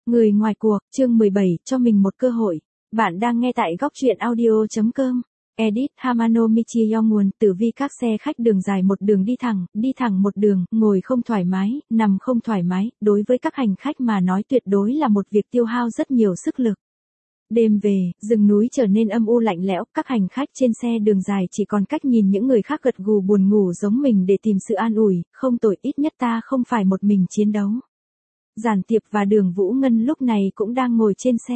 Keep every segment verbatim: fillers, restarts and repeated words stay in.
Người ngoài cuộc, chương mười bảy, cho mình một cơ hội. Bạn đang nghe tại góc truyện audio chấm com. Edit Hamano Michi Yongun, tử vi các xe khách đường dài một đường đi thẳng, đi thẳng một đường, ngồi không thoải mái, nằm không thoải mái, đối với các hành khách mà nói tuyệt đối là một việc tiêu hao rất nhiều sức lực. Đêm về, rừng núi trở nên âm u lạnh lẽo, các hành khách trên xe đường dài chỉ còn cách nhìn những người khác gật gù buồn ngủ giống mình để tìm sự an ủi, không tội, ít nhất ta không phải một mình chiến đấu. Giản Tiệp và Đường Vũ Ngân lúc này cũng đang ngồi trên xe.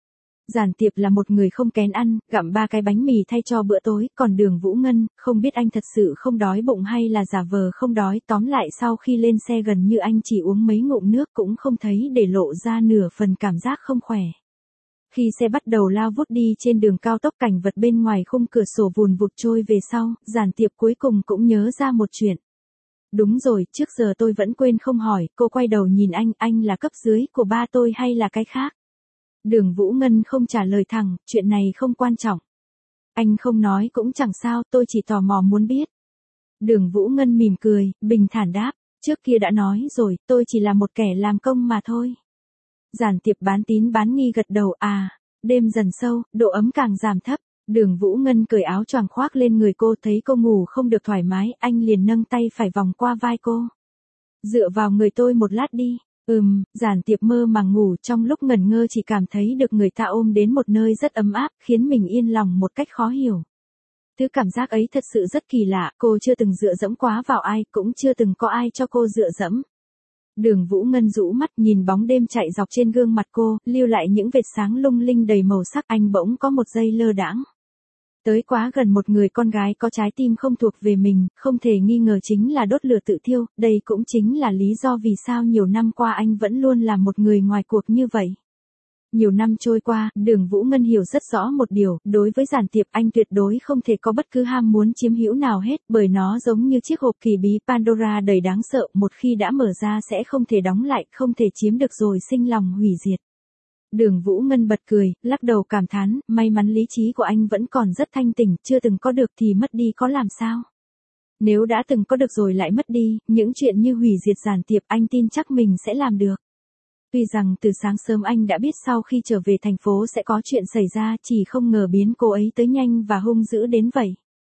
Giản Tiệp là một người không kén ăn, gặm ba cái bánh mì thay cho bữa tối, còn Đường Vũ Ngân, không biết anh thật sự không đói bụng hay là giả vờ không đói, tóm lại sau khi lên xe gần như anh chỉ uống mấy ngụm nước cũng không thấy để lộ ra nửa phần cảm giác không khỏe. Khi xe bắt đầu lao vút đi trên đường cao tốc, cảnh vật bên ngoài khung cửa sổ vùn vụt trôi về sau, Giản Tiệp cuối cùng cũng nhớ ra một chuyện. Đúng rồi, trước giờ tôi vẫn quên không hỏi, cô quay đầu nhìn anh, anh là cấp dưới của ba tôi hay là cái khác? Đường Vũ Ngân không trả lời thẳng, chuyện này không quan trọng. Anh không nói cũng chẳng sao, tôi chỉ tò mò muốn biết. Đường Vũ Ngân mỉm cười, bình thản đáp, trước kia đã nói rồi, tôi chỉ là một kẻ làm công mà thôi. Giản Tiệp bán tín bán nghi gật đầu, à, đêm dần sâu, độ ấm càng giảm thấp. Đường Vũ Ngân cởi áo choàng khoác lên người cô, thấy cô ngủ không được thoải mái, anh liền nâng tay phải vòng qua vai cô. Dựa vào người tôi một lát đi. Ừm, Giản Tiệp mơ màng ngủ, trong lúc ngẩn ngơ chỉ cảm thấy được người ta ôm đến một nơi rất ấm áp, khiến mình yên lòng một cách khó hiểu. Thứ cảm giác ấy thật sự rất kỳ lạ, cô chưa từng dựa dẫm quá vào ai, cũng chưa từng có ai cho cô dựa dẫm. Đường Vũ Ngân rũ mắt nhìn bóng đêm chạy dọc trên gương mặt cô, lưu lại những vệt sáng lung linh đầy màu sắc, anh bỗng có một giây lơ đãng. Tới quá gần một người con gái có trái tim không thuộc về mình, không thể nghi ngờ chính là đốt lửa tự thiêu, đây cũng chính là lý do vì sao nhiều năm qua anh vẫn luôn là một người ngoài cuộc như vậy. Nhiều năm trôi qua, Đường Vũ Ngân hiểu rất rõ một điều, đối với Giản Tiệp anh tuyệt đối không thể có bất cứ ham muốn chiếm hữu nào hết, bởi nó giống như chiếc hộp kỳ bí Pandora đầy đáng sợ, một khi đã mở ra sẽ không thể đóng lại, không thể chiếm được rồi sinh lòng hủy diệt. Đường Vũ Ngân bật cười, lắc đầu cảm thán, may mắn lý trí của anh vẫn còn rất thanh tỉnh, chưa từng có được thì mất đi có làm sao. Nếu đã từng có được rồi lại mất đi, những chuyện như hủy diệt Giản Tiệp anh tin chắc mình sẽ làm được. Tuy rằng từ sáng sớm anh đã biết sau khi trở về thành phố sẽ có chuyện xảy ra, chỉ không ngờ biến cô ấy tới nhanh và hung dữ đến vậy.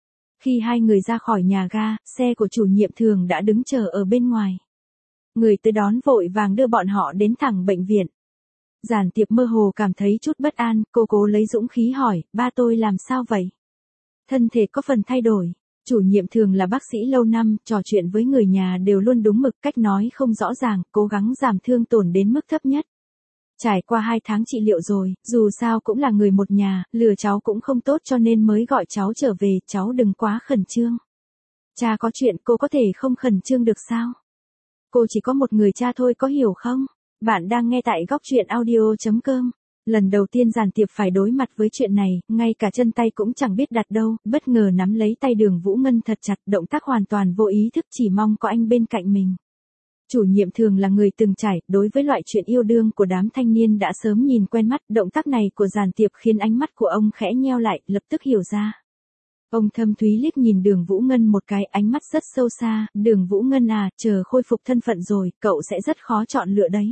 Khi hai người ra khỏi nhà ga, xe của chủ nhiệm Thường đã đứng chờ ở bên ngoài. Người tới đón vội vàng đưa bọn họ đến thẳng bệnh viện. Giản Tiệp mơ hồ cảm thấy chút bất an, cô cố lấy dũng khí hỏi, ba tôi làm sao vậy? Thân thể có phần thay đổi. Chủ nhiệm Thường là bác sĩ lâu năm, trò chuyện với người nhà đều luôn đúng mực, cách nói không rõ ràng, cố gắng giảm thương tổn đến mức thấp nhất. Trải qua hai tháng trị liệu rồi, dù sao cũng là người một nhà, lừa cháu cũng không tốt cho nên mới gọi cháu trở về, cháu đừng quá khẩn trương. Cha có chuyện cô có thể không khẩn trương được sao? Cô chỉ có một người cha thôi có hiểu không? Bạn đang nghe tại góc truyện audio chấm com. Lần đầu tiên Giản Tiệp phải đối mặt với chuyện này, ngay cả chân tay cũng chẳng biết đặt đâu, bất ngờ nắm lấy tay Đường Vũ Ngân thật chặt, động tác hoàn toàn vô ý thức, chỉ mong có anh bên cạnh mình. Chủ nhiệm Thường là người từng trải, đối với loại chuyện yêu đương của đám thanh niên đã sớm nhìn quen mắt, động tác này của Giản Tiệp khiến ánh mắt của ông khẽ nheo lại, lập tức hiểu ra. Ông thâm thúy liếc nhìn Đường Vũ Ngân một cái, ánh mắt rất sâu xa, Đường Vũ Ngân à, chờ khôi phục thân phận rồi, cậu sẽ rất khó chọn lựa đấy.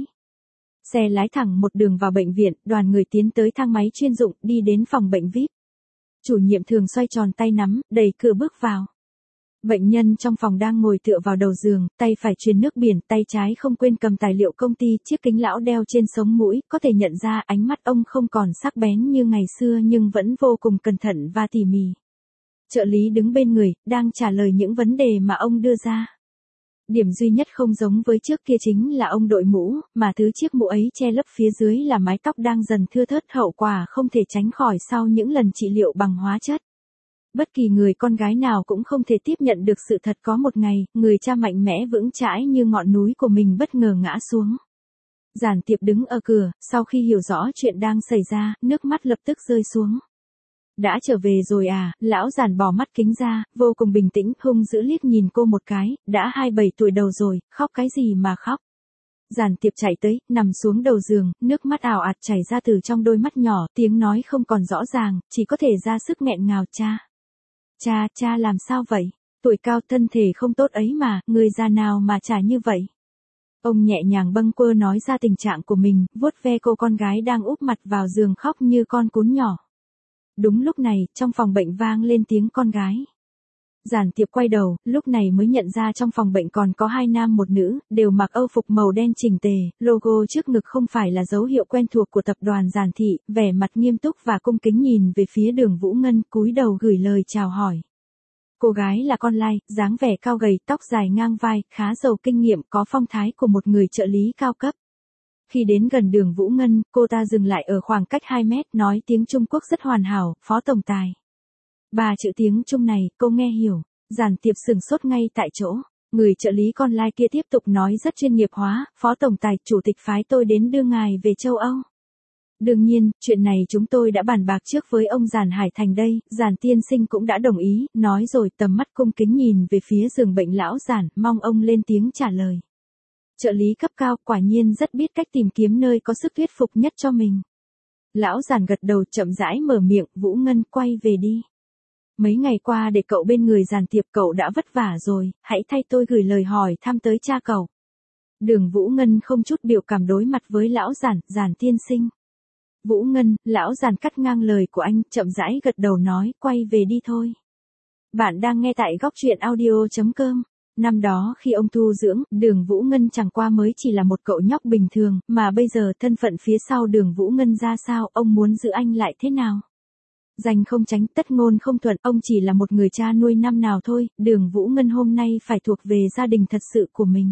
Xe lái thẳng một đường vào bệnh viện, đoàn người tiến tới thang máy chuyên dụng, đi đến phòng bệnh vi ai pi. Chủ nhiệm Thường xoay tròn tay nắm, đẩy cửa bước vào. Bệnh nhân trong phòng đang ngồi tựa vào đầu giường, tay phải truyền nước biển, tay trái không quên cầm tài liệu công ty, chiếc kính lão đeo trên sống mũi, có thể nhận ra ánh mắt ông không còn sắc bén như ngày xưa nhưng vẫn vô cùng cẩn thận và tỉ mỉ. Trợ lý đứng bên người, đang trả lời những vấn đề mà ông đưa ra. Điểm duy nhất không giống với trước kia chính là ông đội mũ, mà thứ chiếc mũ ấy che lấp phía dưới là mái tóc đang dần thưa thớt, hậu quả không thể tránh khỏi sau những lần trị liệu bằng hóa chất. Bất kỳ người con gái nào cũng không thể tiếp nhận được sự thật có một ngày, người cha mạnh mẽ vững chãi như ngọn núi của mình bất ngờ ngã xuống. Giản Tiệp đứng ở cửa, sau khi hiểu rõ chuyện đang xảy ra, nước mắt lập tức rơi xuống. Đã trở về rồi à, lão Giản bỏ mắt kính ra, vô cùng bình tĩnh, hung dữ liếc nhìn cô một cái, đã hai mươi bảy tuổi đầu rồi, khóc cái gì mà khóc. Giản Tiệp chạy tới, nằm xuống đầu giường, nước mắt ào ạt chảy ra từ trong đôi mắt nhỏ, tiếng nói không còn rõ ràng, chỉ có thể ra sức nghẹn ngào, cha. Cha, cha làm sao vậy? Tuổi cao thân thể không tốt ấy mà, người già nào mà chả như vậy. Ông nhẹ nhàng bâng quơ nói ra tình trạng của mình, vuốt ve cô con gái đang úp mặt vào giường khóc như con cún nhỏ. Đúng lúc này, trong phòng bệnh vang lên tiếng con gái. Giản Tiệp quay đầu, lúc này mới nhận ra trong phòng bệnh còn có hai nam một nữ, đều mặc âu phục màu đen chỉnh tề, logo trước ngực không phải là dấu hiệu quen thuộc của tập đoàn Giản Thị, vẻ mặt nghiêm túc và cung kính nhìn về phía Đường Vũ Ngân, cúi đầu gửi lời chào hỏi. Cô gái là con lai, dáng vẻ cao gầy, tóc dài ngang vai, khá giàu kinh nghiệm, có phong thái của một người trợ lý cao cấp. Khi đến gần Đường Vũ Ngân, cô ta dừng lại ở khoảng cách hai mét, nói tiếng Trung Quốc rất hoàn hảo, Phó Tổng Tài. Ba chữ tiếng Trung này, cô nghe hiểu. Giản Tiệp sừng sốt ngay tại chỗ. Người trợ lý con lai kia tiếp tục nói rất chuyên nghiệp hóa, Phó Tổng Tài, Chủ tịch phái tôi đến đưa ngài về châu Âu. Đương nhiên, chuyện này chúng tôi đã bàn bạc trước với ông Giản Hải Thành đây, Giản tiên sinh cũng đã đồng ý, nói rồi tầm mắt cung kính nhìn về phía giường bệnh lão Giản, mong ông lên tiếng trả lời. Trợ lý cấp cao quả nhiên rất biết cách tìm kiếm nơi có sức thuyết phục nhất cho mình. Lão Giản gật đầu chậm rãi mở miệng, Vũ Ngân quay về đi. Mấy ngày qua để cậu bên người Giản Tiệp cậu đã vất vả rồi, hãy thay tôi gửi lời hỏi thăm tới cha cậu. Đường Vũ Ngân không chút biểu cảm đối mặt với lão Giản, Giản tiên sinh. Vũ Ngân, lão Giản cắt ngang lời của anh, chậm rãi gật đầu nói, quay về đi thôi. Bạn đang nghe tại góc truyện audio chấm com. Năm đó khi ông tu dưỡng, Đường Vũ Ngân chẳng qua mới chỉ là một cậu nhóc bình thường, mà bây giờ thân phận phía sau Đường Vũ Ngân ra sao, ông muốn giữ anh lại thế nào? Danh không tránh, tất ngôn không thuận, ông chỉ là một người cha nuôi năm nào thôi, Đường Vũ Ngân hôm nay phải thuộc về gia đình thật sự của mình.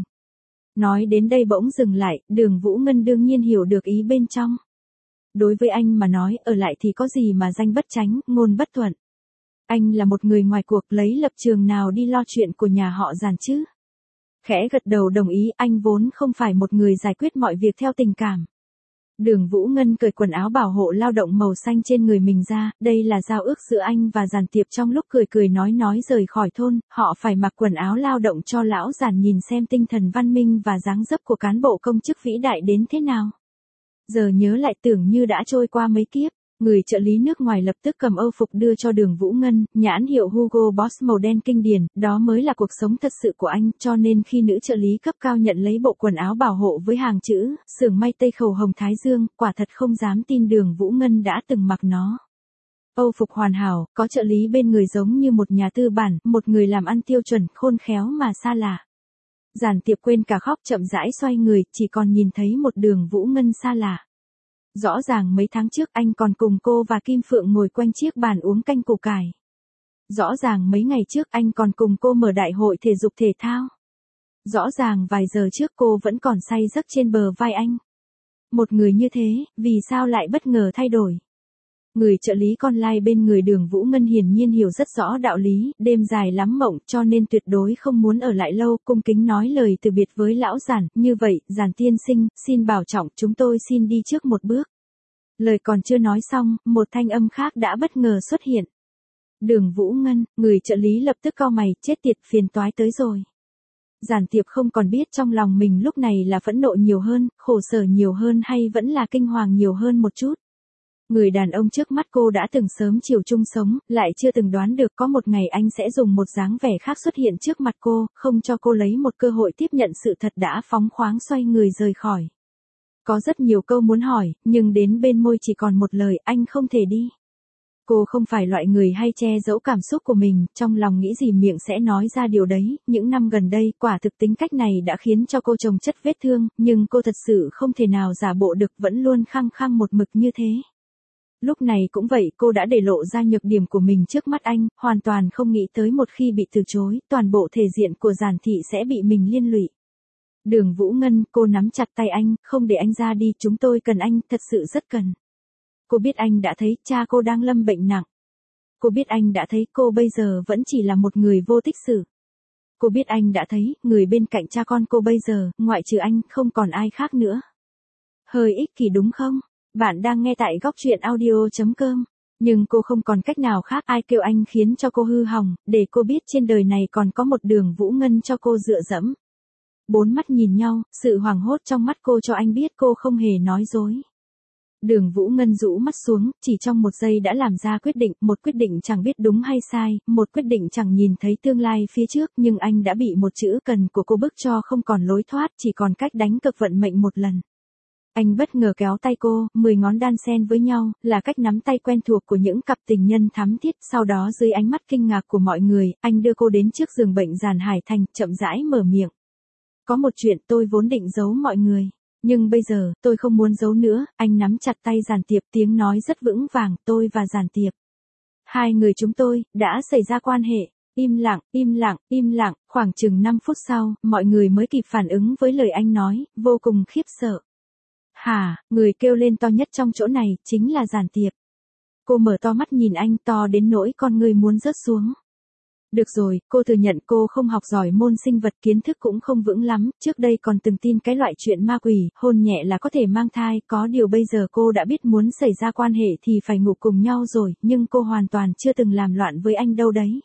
Nói đến đây bỗng dừng lại, Đường Vũ Ngân đương nhiên hiểu được ý bên trong. Đối với anh mà nói, ở lại thì có gì mà danh bất tránh, ngôn bất thuận. Anh là một người ngoài cuộc, lấy lập trường nào đi lo chuyện của nhà họ Giản chứ? Khẽ gật đầu đồng ý, anh vốn không phải một người giải quyết mọi việc theo tình cảm. Đường Vũ Ngân cởi quần áo bảo hộ lao động màu xanh trên người mình ra, đây là giao ước giữa anh và Giản Tiệp trong lúc cười cười nói nói rời khỏi thôn, họ phải mặc quần áo lao động cho lão Giản nhìn xem tinh thần văn minh và dáng dấp của cán bộ công chức vĩ đại đến thế nào. Giờ nhớ lại tưởng như đã trôi qua mấy kiếp. Người trợ lý nước ngoài lập tức cầm âu phục đưa cho Đường Vũ Ngân, nhãn hiệu Hugo Boss màu đen kinh điển, đó mới là cuộc sống thật sự của anh, cho nên khi nữ trợ lý cấp cao nhận lấy bộ quần áo bảo hộ với hàng chữ, xưởng may Tây Khẩu Hồng Thái Dương, quả thật không dám tin Đường Vũ Ngân đã từng mặc nó. Âu phục hoàn hảo, có trợ lý bên người giống như một nhà tư bản, một người làm ăn tiêu chuẩn, khôn khéo mà xa lạ. Giản Tiệp quên cả khóc chậm rãi xoay người, chỉ còn nhìn thấy một Đường Vũ Ngân xa lạ. Rõ ràng mấy tháng trước anh còn cùng cô và Kim Phượng ngồi quanh chiếc bàn uống canh củ cải. Rõ ràng mấy ngày trước anh còn cùng cô mở đại hội thể dục thể thao. Rõ ràng vài giờ trước cô vẫn còn say giấc trên bờ vai anh. Một người như thế, vì sao lại bất ngờ thay đổi? Người trợ lý con lai bên người Đường Vũ Ngân hiển nhiên hiểu rất rõ đạo lý, đêm dài lắm mộng cho nên tuyệt đối không muốn ở lại lâu, cung kính nói lời từ biệt với lão Giản, như vậy, Giản tiên sinh, xin bảo trọng, chúng tôi xin đi trước một bước. Lời còn chưa nói xong, một thanh âm khác đã bất ngờ xuất hiện. Đường Vũ Ngân, người trợ lý lập tức cau mày, chết tiệt, phiền toái tới rồi. Giản Tiệp không còn biết trong lòng mình lúc này là phẫn nộ nhiều hơn, khổ sở nhiều hơn hay vẫn là kinh hoàng nhiều hơn một chút. Người đàn ông trước mắt cô đã từng sớm chiều chung sống, lại chưa từng đoán được có một ngày anh sẽ dùng một dáng vẻ khác xuất hiện trước mặt cô, không cho cô lấy một cơ hội tiếp nhận sự thật đã phóng khoáng xoay người rời khỏi. Có rất nhiều câu muốn hỏi, nhưng đến bên môi chỉ còn một lời, anh không thể đi. Cô không phải loại người hay che giấu cảm xúc của mình, trong lòng nghĩ gì miệng sẽ nói ra điều đấy, những năm gần đây, quả thực tính cách này đã khiến cho cô chồng chất vết thương, nhưng cô thật sự không thể nào giả bộ được, vẫn luôn khăng khăng một mực như thế. Lúc này cũng vậy, cô đã để lộ ra nhược điểm của mình trước mắt anh, hoàn toàn không nghĩ tới một khi bị từ chối, toàn bộ thể diện của Giản Thị sẽ bị mình liên lụy. Đường Vũ Ngân, cô nắm chặt tay anh, không để anh ra đi, chúng tôi cần anh, thật sự rất cần. Cô biết anh đã thấy cha cô đang lâm bệnh nặng. Cô biết anh đã thấy cô bây giờ vẫn chỉ là một người vô tích sự. Cô biết anh đã thấy, người bên cạnh cha con cô bây giờ, ngoại trừ anh, không còn ai khác nữa. Hơi ích kỷ đúng không? Bạn đang nghe tại góc truyện audio chấm com. Nhưng cô không còn cách nào khác, ai kêu anh khiến cho cô hư hỏng, để cô biết trên đời này còn có một Đường Vũ Ngân cho cô dựa dẫm. Bốn mắt nhìn nhau, sự hoảng hốt trong mắt cô cho anh biết cô không hề nói dối. Đường Vũ Ngân rũ mắt xuống, chỉ trong một giây đã làm ra quyết định, một quyết định chẳng biết đúng hay sai, một quyết định chẳng nhìn thấy tương lai phía trước, nhưng anh đã bị một chữ cần của cô bức cho không còn lối thoát, chỉ còn cách đánh cược vận mệnh một lần. Anh bất ngờ kéo tay cô, mười ngón đan xen với nhau, là cách nắm tay quen thuộc của những cặp tình nhân thắm thiết, sau đó dưới ánh mắt kinh ngạc của mọi người, anh đưa cô đến trước giường bệnh Giản Hải Thành, chậm rãi mở miệng. Có một chuyện tôi vốn định giấu mọi người. Nhưng bây giờ, tôi không muốn giấu nữa, anh nắm chặt tay Giản Tiệp, tiếng nói rất vững vàng, tôi và Giản Tiệp. Hai người chúng tôi, đã xảy ra quan hệ. Im lặng, im lặng, im lặng, khoảng chừng năm phút sau, mọi người mới kịp phản ứng với lời anh nói, vô cùng khiếp sợ. Hả, người kêu lên to nhất trong chỗ này, chính là Giản Tiệp. Cô mở to mắt nhìn anh to đến nỗi con người muốn rớt xuống. Được rồi, cô thừa nhận cô không học giỏi môn sinh vật, kiến thức cũng không vững lắm, trước đây còn từng tin cái loại chuyện ma quỷ, hôn nhẹ là có thể mang thai, có điều bây giờ cô đã biết muốn xảy ra quan hệ thì phải ngủ cùng nhau rồi, nhưng cô hoàn toàn chưa từng làm loạn với anh đâu đấy.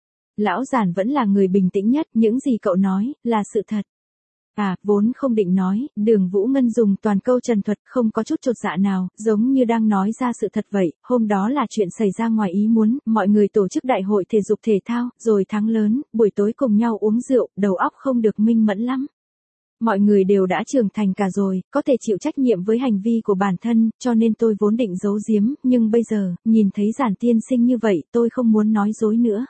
Lão Giản vẫn là người bình tĩnh nhất, những gì cậu nói, là sự thật. À, vốn không định nói, Đường Vũ Ngân dùng toàn câu trần thuật, không có chút chột dạ nào, giống như đang nói ra sự thật vậy, hôm đó là chuyện xảy ra ngoài ý muốn, mọi người tổ chức đại hội thể dục thể thao, rồi thắng lớn, buổi tối cùng nhau uống rượu, đầu óc không được minh mẫn lắm. Mọi người đều đã trưởng thành cả rồi, có thể chịu trách nhiệm với hành vi của bản thân, cho nên tôi vốn định giấu giếm, nhưng bây giờ, nhìn thấy Giản tiên sinh như vậy, tôi không muốn nói dối nữa.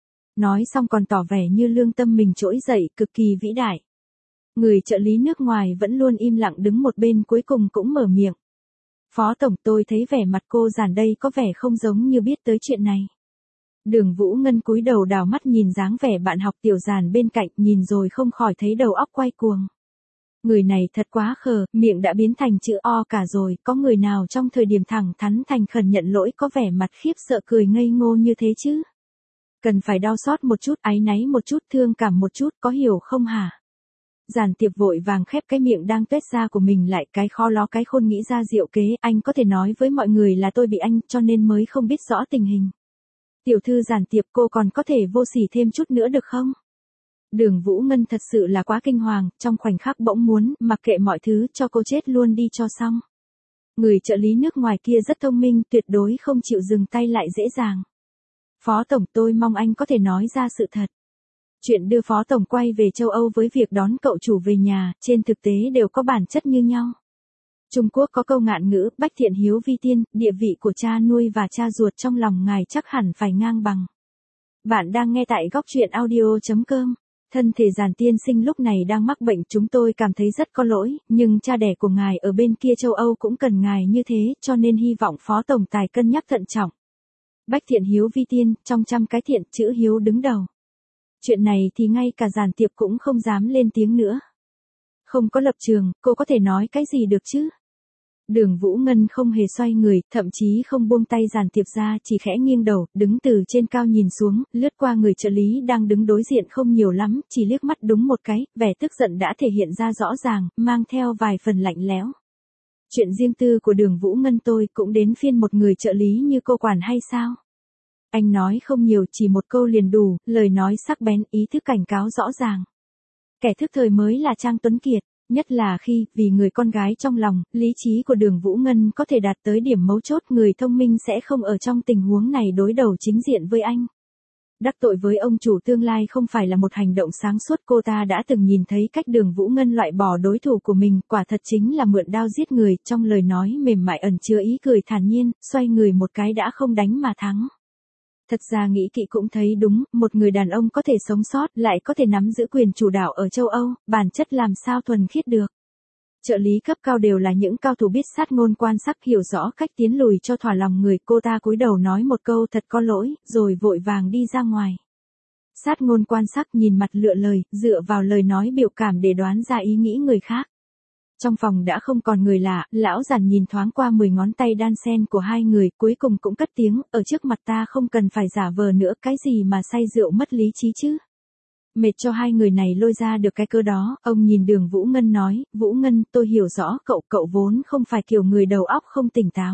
Nói xong còn tỏ vẻ như lương tâm mình trỗi dậy, cực kỳ vĩ đại. Người trợ lý nước ngoài vẫn luôn im lặng đứng một bên cuối cùng cũng mở miệng. Phó tổng, tôi thấy vẻ mặt cô Giản đây có vẻ không giống như biết tới chuyện này. Đường Vũ Ngân cúi đầu đảo mắt nhìn dáng vẻ bạn học Tiểu Giản bên cạnh, nhìn rồi không khỏi thấy đầu óc quay cuồng. Người này thật quá khờ, miệng đã biến thành chữ O cả rồi, có người nào trong thời điểm thẳng thắn thành khẩn nhận lỗi có vẻ mặt khiếp sợ cười ngây ngô như thế chứ? Cần phải đau xót một chút, áy náy một chút, thương cảm một chút, có hiểu không hả? Giản Tiệp vội vàng khép cái miệng đang tuét ra của mình lại, cái khó ló cái khôn nghĩ ra diệu kế, anh có thể nói với mọi người là tôi bị anh, cho nên mới không biết rõ tình hình. Tiểu thư Giản Tiệp, cô còn có thể vô sỉ thêm chút nữa được không? Đường Vũ Ngân thật sự là quá kinh hoàng, trong khoảnh khắc bỗng muốn, mặc kệ mọi thứ, cho cô chết luôn đi cho xong. Người trợ lý nước ngoài kia rất thông minh, tuyệt đối không chịu dừng tay lại dễ dàng. Phó tổng, tôi mong anh có thể nói ra sự thật. Chuyện đưa Phó tổng quay về châu Âu với việc đón cậu chủ về nhà, trên thực tế đều có bản chất như nhau. Trung Quốc có câu ngạn ngữ, bách thiện hiếu vi tiên, địa vị của cha nuôi và cha ruột trong lòng ngài chắc hẳn phải ngang bằng. Bạn đang nghe tại góc truyện audio chấm com. Thân thể Giản tiên sinh lúc này đang mắc bệnh, chúng tôi cảm thấy rất có lỗi, nhưng cha đẻ của ngài ở bên kia châu Âu cũng cần ngài như thế, cho nên hy vọng Phó tổng tài cân nhắc thận trọng. Bách thiện hiếu vi tiên, trong trăm cái thiện, chữ hiếu đứng đầu. Chuyện này thì ngay cả Giản Tiệp cũng không dám lên tiếng nữa. Không có lập trường, cô có thể nói cái gì được chứ? Đường Vũ Ngân không hề xoay người, thậm chí không buông tay Giản Tiệp ra, chỉ khẽ nghiêng đầu, đứng từ trên cao nhìn xuống, lướt qua người trợ lý đang đứng đối diện không nhiều lắm, chỉ liếc mắt đúng một cái, vẻ tức giận đã thể hiện ra rõ ràng, mang theo vài phần lạnh lẽo. Chuyện riêng tư của Đường Vũ Ngân tôi cũng đến phiên một người trợ lý như cô quản hay sao? Anh nói không nhiều, chỉ một câu liền đủ, lời nói sắc bén, ý thức cảnh cáo rõ ràng. Kẻ thức thời mới là Trang Tuấn Kiệt, nhất là khi, vì người con gái trong lòng, lý trí của Đường Vũ Ngân có thể đạt tới điểm mấu chốt, người thông minh sẽ không ở trong tình huống này đối đầu chính diện với anh. Đắc tội với ông chủ tương lai không phải là một hành động sáng suốt, cô ta đã từng nhìn thấy cách Đường Vũ Ngân loại bỏ đối thủ của mình, quả thật chính là mượn đao giết người, trong lời nói mềm mại ẩn chứa ý cười thản nhiên, xoay người một cái đã không đánh mà thắng. Thật ra nghĩ kỹ cũng thấy đúng, một người đàn ông có thể sống sót, lại có thể nắm giữ quyền chủ đạo ở châu Âu, bản chất làm sao thuần khiết được. Trợ lý cấp cao đều là những cao thủ biết sát ngôn quan sắc, hiểu rõ cách tiến lùi cho thỏa lòng người, cô ta cúi đầu nói một câu thật có lỗi, rồi vội vàng đi ra ngoài. Sát ngôn quan sắc nhìn mặt lựa lời, dựa vào lời nói biểu cảm để đoán ra ý nghĩ người khác. Trong phòng đã không còn người lạ, lão Giản nhìn thoáng qua mười ngón tay đan sen của hai người, cuối cùng cũng cất tiếng, ở trước mặt ta không cần phải giả vờ nữa, cái gì mà say rượu mất lý trí chứ. Mệt cho hai người này lôi ra được cái cơ đó, ông nhìn Đường Vũ Ngân nói, Vũ Ngân, tôi hiểu rõ cậu, cậu vốn không phải kiểu người đầu óc không tỉnh táo.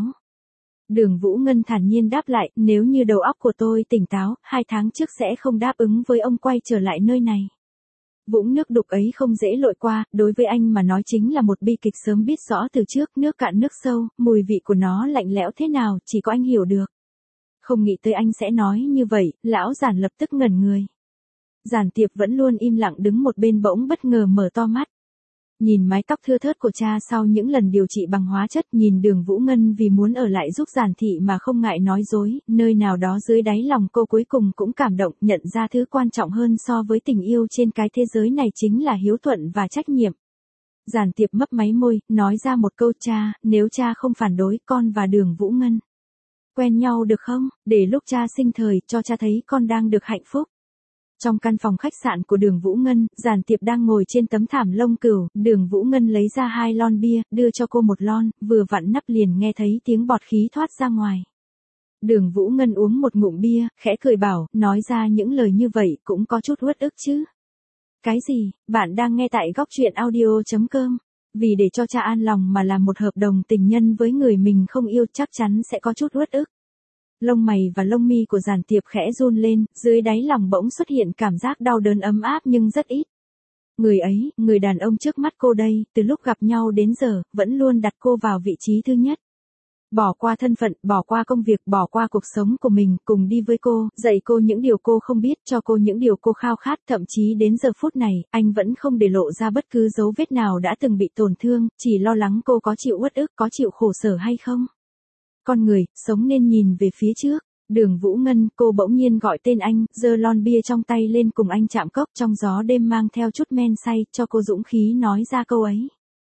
Đường Vũ Ngân thản nhiên đáp lại, nếu như đầu óc của tôi tỉnh táo, hai tháng trước sẽ không đáp ứng với ông quay trở lại nơi này. Vũng nước đục ấy không dễ lội qua, đối với anh mà nói chính là một bi kịch sớm biết rõ từ trước, nước cạn nước sâu, mùi vị của nó lạnh lẽo thế nào, chỉ có anh hiểu được. Không nghĩ tới anh sẽ nói như vậy, lão Giản lập tức ngẩn người. Giản Tiệp vẫn luôn im lặng đứng một bên bỗng bất ngờ mở to mắt. Nhìn mái tóc thưa thớt của cha sau những lần điều trị bằng hóa chất, nhìn Đường Vũ Ngân vì muốn ở lại giúp Giản thị mà không ngại nói dối, nơi nào đó dưới đáy lòng cô cuối cùng cũng cảm động, nhận ra thứ quan trọng hơn so với tình yêu trên cái thế giới này chính là hiếu thuận và trách nhiệm. Giản Tiệp mấp máy môi, nói ra một câu: cha, nếu cha không phản đối, con và Đường Vũ Ngân quen nhau được không, để lúc cha sinh thời, cho cha thấy con đang được hạnh phúc. Trong căn phòng khách sạn của Đường Vũ Ngân, Giản Tiệp đang ngồi trên tấm thảm lông cừu, Đường Vũ Ngân lấy ra hai lon bia, đưa cho cô một lon, vừa vặn nắp liền nghe thấy tiếng bọt khí thoát ra ngoài. Đường Vũ Ngân uống một ngụm bia, khẽ cười bảo, nói ra những lời như vậy cũng có chút uất ức chứ. Cái gì, bạn đang nghe tại góc truyện audio chấm com. Vì để cho cha an lòng mà làm một hợp đồng tình nhân với người mình không yêu chắc chắn sẽ có chút uất ức. Lông mày và lông mi của Giản Tiệp khẽ run lên, dưới đáy lòng bỗng xuất hiện cảm giác đau đớn ấm áp nhưng rất ít. Người ấy, người đàn ông trước mắt cô đây, từ lúc gặp nhau đến giờ, vẫn luôn đặt cô vào vị trí thứ nhất. Bỏ qua thân phận, bỏ qua công việc, bỏ qua cuộc sống của mình, cùng đi với cô, dạy cô những điều cô không biết, cho cô những điều cô khao khát, thậm chí đến giờ phút này, anh vẫn không để lộ ra bất cứ dấu vết nào đã từng bị tổn thương, chỉ lo lắng cô có chịu uất ức, có chịu khổ sở hay không. Con người, sống nên nhìn về phía trước. Đường Vũ Ngân, cô bỗng nhiên gọi tên anh, giơ lon bia trong tay lên cùng anh chạm cốc, trong gió đêm mang theo chút men say, cho cô dũng khí nói ra câu ấy.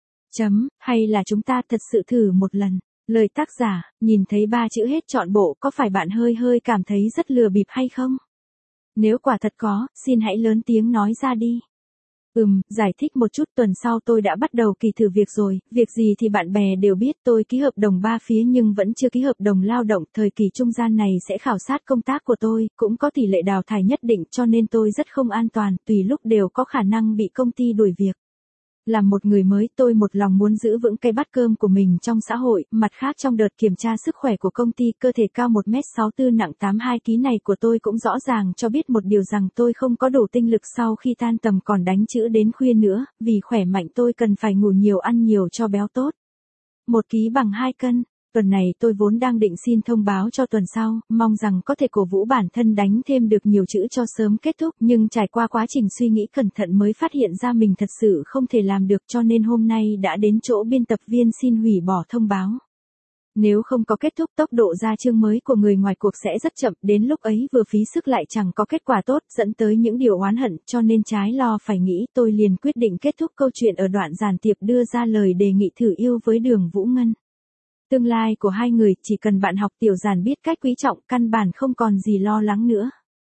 Chấm, hay là chúng ta thật sự thử một lần. Lời tác giả, nhìn thấy ba chữ hết trọn bộ, có phải bạn hơi hơi cảm thấy rất lừa bịp hay không? Nếu quả thật có, xin hãy lớn tiếng nói ra đi. Ừm, giải thích một chút, tuần sau tôi đã bắt đầu kỳ thử việc rồi, việc gì thì bạn bè đều biết, tôi ký hợp đồng ba phía nhưng vẫn chưa ký hợp đồng lao động, thời kỳ trung gian này sẽ khảo sát công tác của tôi, cũng có tỷ lệ đào thải nhất định cho nên tôi rất không an toàn, tùy lúc đều có khả năng bị công ty đuổi việc. Làm một người mới, tôi một lòng muốn giữ vững cái bát cơm của mình trong xã hội, mặt khác trong đợt kiểm tra sức khỏe của công ty, cơ thể cao một mét sáu mươi tư nặng tám mươi hai ki lô gam này của tôi cũng rõ ràng cho biết một điều rằng tôi không có đủ tinh lực sau khi tan tầm còn đánh chữ đến khuya nữa, vì khỏe mạnh tôi cần phải ngủ nhiều ăn nhiều cho béo tốt. Một ký bằng hai cân. Tuần này tôi vốn đang định xin thông báo cho tuần sau, mong rằng có thể cổ vũ bản thân đánh thêm được nhiều chữ cho sớm kết thúc, nhưng trải qua quá trình suy nghĩ cẩn thận mới phát hiện ra mình thật sự không thể làm được cho nên hôm nay đã đến chỗ biên tập viên xin hủy bỏ thông báo. Nếu không có kết thúc, tốc độ ra chương mới của người ngoài cuộc sẽ rất chậm, đến lúc ấy vừa phí sức lại chẳng có kết quả tốt, dẫn tới những điều oán hận, cho nên trái lo phải nghĩ, tôi liền quyết định kết thúc câu chuyện ở đoạn Giản Tiệp đưa ra lời đề nghị thử yêu với Đường Vũ Ngân. Tương lai của hai người, chỉ cần bạn học tiểu Giản biết cách quý trọng, căn bản không còn gì lo lắng nữa.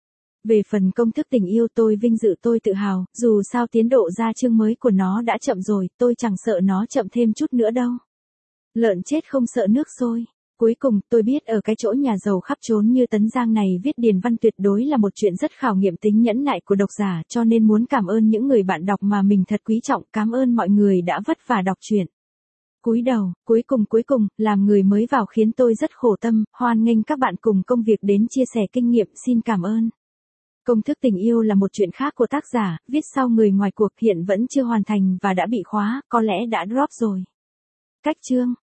Về phần công thức tình yêu, tôi vinh dự, tôi tự hào, dù sao tiến độ ra chương mới của nó đã chậm rồi, tôi chẳng sợ nó chậm thêm chút nữa đâu. Lợn chết không sợ nước sôi. Cuối cùng, tôi biết ở cái chỗ nhà giàu khắp trốn như Tấn Giang này viết điền văn tuyệt đối là một chuyện rất khảo nghiệm tính nhẫn nại của độc giả, cho nên muốn cảm ơn những người bạn đọc mà mình thật quý trọng, cảm ơn mọi người đã vất vả đọc truyện. Cúi đầu, cuối cùng cuối cùng, làm người mới vào khiến tôi rất khổ tâm, hoan nghênh các bạn cùng công việc đến chia sẻ kinh nghiệm, xin cảm ơn. Công thức tình yêu là một chuyện khác của tác giả, viết sau người ngoài cuộc, hiện vẫn chưa hoàn thành và đã bị khóa, có lẽ đã drop rồi. Cách chương